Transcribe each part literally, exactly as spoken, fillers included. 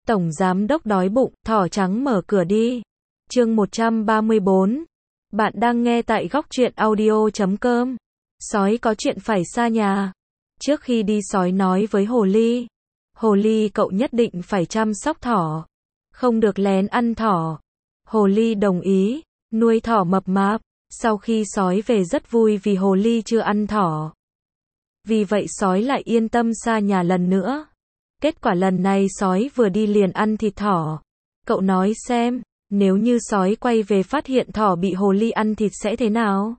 Tổng giám đốc đói bụng, thỏ trắng mở cửa đi. Chương một trăm ba mươi bốn. Bạn đang nghe tại góc truyện audio chấm com. Sói có chuyện phải xa nhà. Trước khi đi sói nói với hồ ly. Hồ ly cậu nhất định phải chăm sóc thỏ. Không được lén ăn thỏ. Hồ ly đồng ý, nuôi thỏ mập mạp. Sau khi sói về rất vui vì hồ ly chưa ăn thỏ. Vì vậy sói lại yên tâm xa nhà lần nữa. Kết quả lần này sói vừa đi liền ăn thịt thỏ. Cậu nói xem, nếu như sói quay về phát hiện thỏ bị hồ ly ăn thịt sẽ thế nào?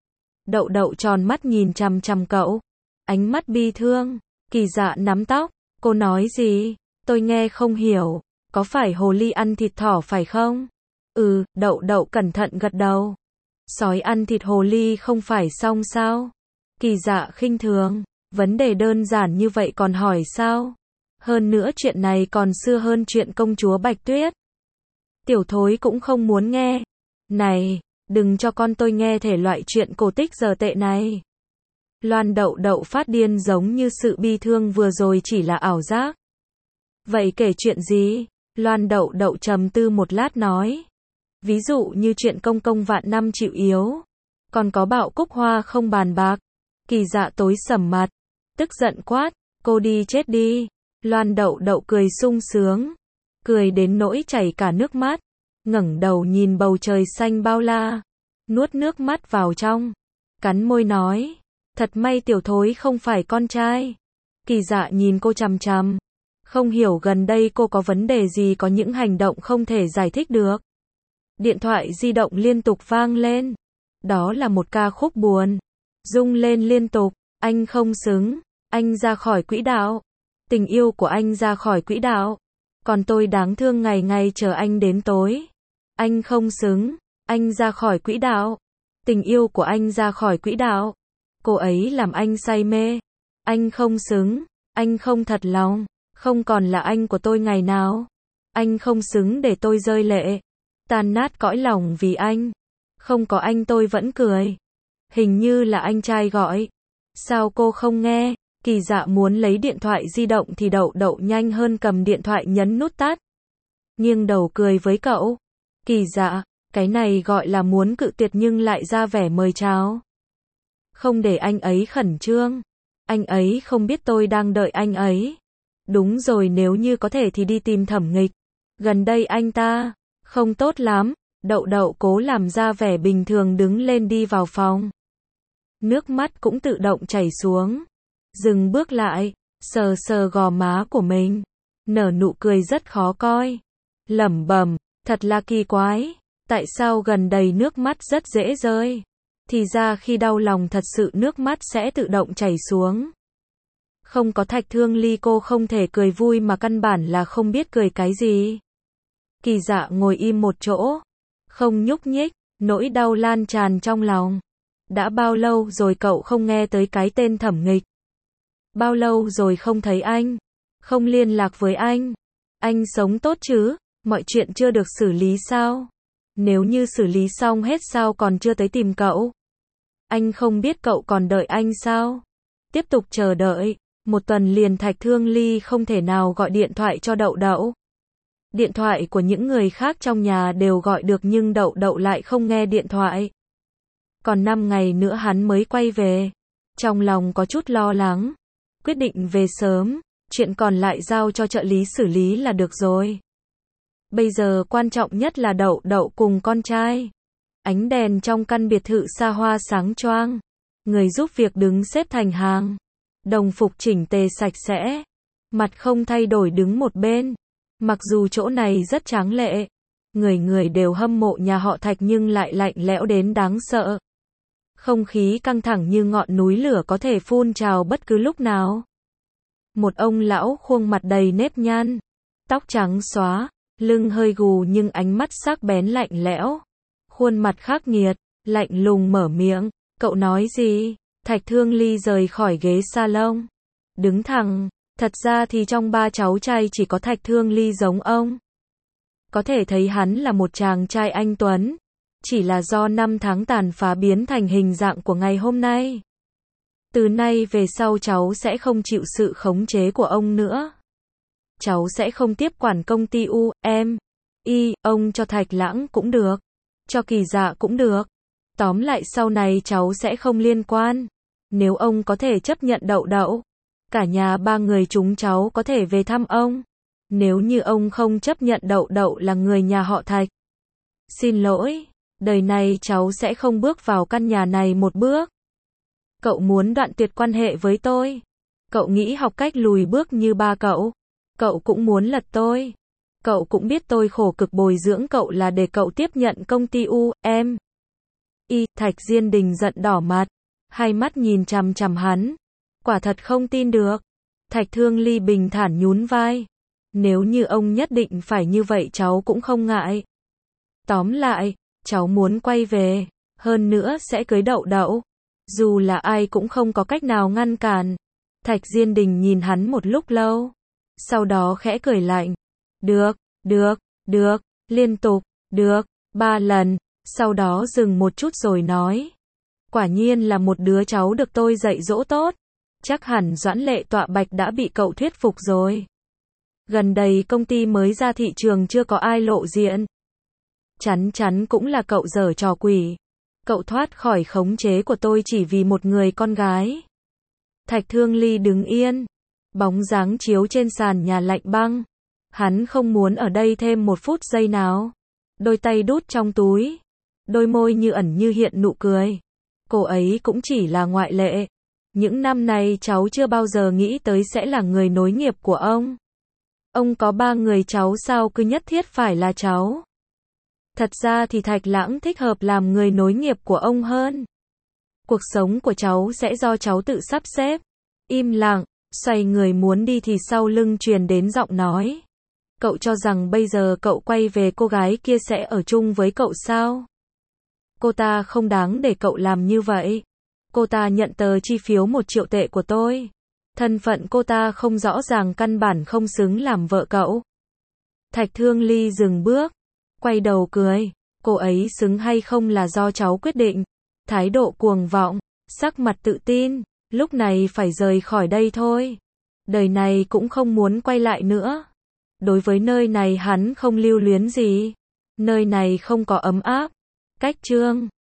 Đậu đậu tròn mắt nhìn chằm chằm cậu. Ánh mắt bi thương. Kỳ Dạ nắm tóc. Cô nói gì? Tôi nghe không hiểu. Có phải hồ ly ăn thịt thỏ phải không? Ừ, đậu đậu cẩn thận gật đầu. Sói ăn thịt hồ ly không phải xong sao? Kỳ Dạ khinh thường. Vấn đề đơn giản như vậy còn hỏi sao? Hơn nữa chuyện này còn xưa hơn chuyện công chúa Bạch Tuyết. Tiểu thối cũng không muốn nghe. Này, đừng cho con tôi nghe thể loại chuyện cổ tích giờ tệ này. Loan đậu đậu phát điên giống như sự bi thương vừa rồi chỉ là ảo giác. Vậy kể chuyện gì? Loan đậu đậu trầm tư một lát nói. Ví dụ như chuyện công công vạn năm chịu yếu. Còn có bạo cúc hoa không bàn bạc. Kỳ Dạ tối sầm mặt. Tức giận quát. Cô đi chết đi. Loan đậu đậu cười sung sướng. Cười đến nỗi chảy cả nước mắt. Ngẩng đầu nhìn bầu trời xanh bao la. Nuốt nước mắt vào trong. Cắn môi nói. Thật may tiểu thối không phải con trai. Kỳ Dạ nhìn cô chằm chằm. Không hiểu gần đây cô có vấn đề gì, có những hành động không thể giải thích được. Điện thoại di động liên tục vang lên. Đó là một ca khúc buồn. Rung lên liên tục. Anh không xứng. Anh ra khỏi quỹ đạo. Tình yêu của anh ra khỏi quỹ đạo. Còn tôi đáng thương ngày ngày chờ anh đến tối. Anh không xứng. Anh ra khỏi quỹ đạo. Tình yêu của anh ra khỏi quỹ đạo. Cô ấy làm anh say mê. Anh không xứng. Anh không thật lòng. Không còn là anh của tôi ngày nào. Anh không xứng để tôi rơi lệ. Tan nát cõi lòng vì anh. Không có anh tôi vẫn cười. Hình như là anh trai gọi. Sao cô không nghe? Kỳ Dạ muốn lấy điện thoại di động thì đậu đậu nhanh hơn cầm điện thoại nhấn nút tắt. Nghiêng đầu cười với cậu. Kỳ Dạ, cái này gọi là muốn cự tuyệt nhưng lại ra vẻ mời chào. Không để anh ấy khẩn trương. Anh ấy không biết tôi đang đợi anh ấy. Đúng rồi, nếu như có thể thì đi tìm Thẩm Nghịch. Gần đây anh ta không tốt lắm. Đậu đậu cố làm ra vẻ bình thường đứng lên đi vào phòng. Nước mắt cũng tự động chảy xuống. Dừng bước lại, sờ sờ gò má của mình, nở nụ cười rất khó coi. Lẩm bẩm, thật là kỳ quái, tại sao gần đây nước mắt rất dễ rơi? Thì ra khi đau lòng thật sự nước mắt sẽ tự động chảy xuống. Không có Thạch Thương Ly cô không thể cười vui mà căn bản là không biết cười cái gì. Kỳ Dạ ngồi im một chỗ, không nhúc nhích, nỗi đau lan tràn trong lòng. Đã bao lâu rồi cậu không nghe tới cái tên Thẩm Nghịch? Bao lâu rồi không thấy anh? Không liên lạc với anh? Anh sống tốt chứ? Mọi chuyện chưa được xử lý sao? Nếu như xử lý xong hết sao còn chưa tới tìm cậu? Anh không biết cậu còn đợi anh sao? Tiếp tục chờ đợi. Một tuần liền Thạch Thương Ly không thể nào gọi điện thoại cho đậu đậu. Điện thoại của những người khác trong nhà đều gọi được nhưng đậu đậu lại không nghe điện thoại. Còn năm ngày nữa hắn mới quay về. Trong lòng có chút lo lắng. Quyết định về sớm, chuyện còn lại giao cho trợ lý xử lý là được rồi. Bây giờ quan trọng nhất là đậu đậu cùng con trai. Ánh đèn trong căn biệt thự xa hoa sáng choang. Người giúp việc đứng xếp thành hàng. Đồng phục chỉnh tề sạch sẽ. Mặt không thay đổi đứng một bên. Mặc dù chỗ này rất tráng lệ. Người người đều hâm mộ nhà họ Thạch nhưng lại lạnh lẽo đến đáng sợ. Không khí căng thẳng như ngọn núi lửa có thể phun trào bất cứ lúc nào. Một ông lão khuôn mặt đầy nếp nhăn, tóc trắng xóa, lưng hơi gù nhưng ánh mắt sắc bén lạnh lẽo. Khuôn mặt khắc nghiệt, lạnh lùng mở miệng, cậu nói gì? Thạch Thương Ly rời khỏi ghế salon, đứng thẳng, thật ra thì trong ba cháu trai chỉ có Thạch Thương Ly giống ông. Có thể thấy hắn là một chàng trai anh tuấn. Chỉ là do năm tháng tàn phá biến thành hình dạng của ngày hôm nay. Từ nay về sau cháu sẽ không chịu sự khống chế của ông nữa. cháu sẽ không tiếp quản công ty U, em. Y, ông cho Thạch Lãng cũng được. Cho Kỳ Dạ cũng được. Tóm lại sau này cháu sẽ không liên quan. Nếu ông có thể chấp nhận Đậu Đậu, cả nhà ba người chúng cháu có thể về thăm ông. Nếu như ông không chấp nhận Đậu Đậu là người nhà họ Thạch, xin lỗi, đời này cháu sẽ không bước vào căn nhà này một bước. Cậu muốn đoạn tuyệt quan hệ với tôi. Cậu nghĩ học cách lùi bước như ba cậu. Cậu cũng muốn lật tôi. Cậu cũng biết tôi khổ cực bồi dưỡng cậu là để cậu tiếp nhận công ty U, em. Y, Thạch Diên Đình giận đỏ mặt, hai mắt nhìn chằm chằm hắn. Quả thật không tin được. Thạch Thương Ly bình thản nhún vai. Nếu như ông nhất định phải như vậy cháu cũng không ngại. Tóm lại, cháu muốn quay về, hơn nữa sẽ cưới Đậu Đậu. Dù là ai cũng không có cách nào ngăn cản. Thạch Diên Đình nhìn hắn một lúc lâu. Sau đó khẽ cười lạnh. Được, được, được, liên tục, được, ba lần. Sau đó dừng một chút rồi nói. Quả nhiên là một đứa cháu được tôi dạy dỗ tốt. Chắc hẳn Doãn Lệ Tọa Bạch đã bị cậu thuyết phục rồi. Gần đây công ty mới ra thị trường chưa có ai lộ diện. Chắn chắn cũng là cậu giở trò quỷ. Cậu thoát khỏi khống chế của tôi chỉ vì một người con gái. Thạch Thương Ly đứng yên. Bóng dáng chiếu trên sàn nhà lạnh băng. Hắn không muốn ở đây thêm một phút giây nào. Đôi tay đút trong túi. Đôi môi như ẩn như hiện nụ cười. Cô ấy cũng chỉ là ngoại lệ. Những năm này cháu chưa bao giờ nghĩ tới sẽ là người nối nghiệp của ông. Ông có ba người cháu sao cứ nhất thiết phải là cháu. Thật ra thì Thạch Lãng thích hợp làm người nối nghiệp của ông hơn. Cuộc sống của cháu sẽ do cháu tự sắp xếp. Im lặng, xoay người muốn đi thì sau lưng truyền đến giọng nói. Cậu cho rằng bây giờ cậu quay về cô gái kia sẽ ở chung với cậu sao? Cô ta không đáng để cậu làm như vậy. Cô ta nhận tờ chi phiếu một triệu tệ của tôi. Thân phận cô ta không rõ ràng, căn bản không xứng làm vợ cậu. Thạch Thương Ly dừng bước, quay đầu cười. Cô ấy xứng hay không là do cháu quyết định. Thái độ cuồng vọng, sắc mặt tự tin. Lúc này phải rời khỏi đây thôi. Đời này cũng không muốn quay lại nữa. Đối với nơi này hắn không lưu luyến gì. Nơi này không có ấm áp. Cách chương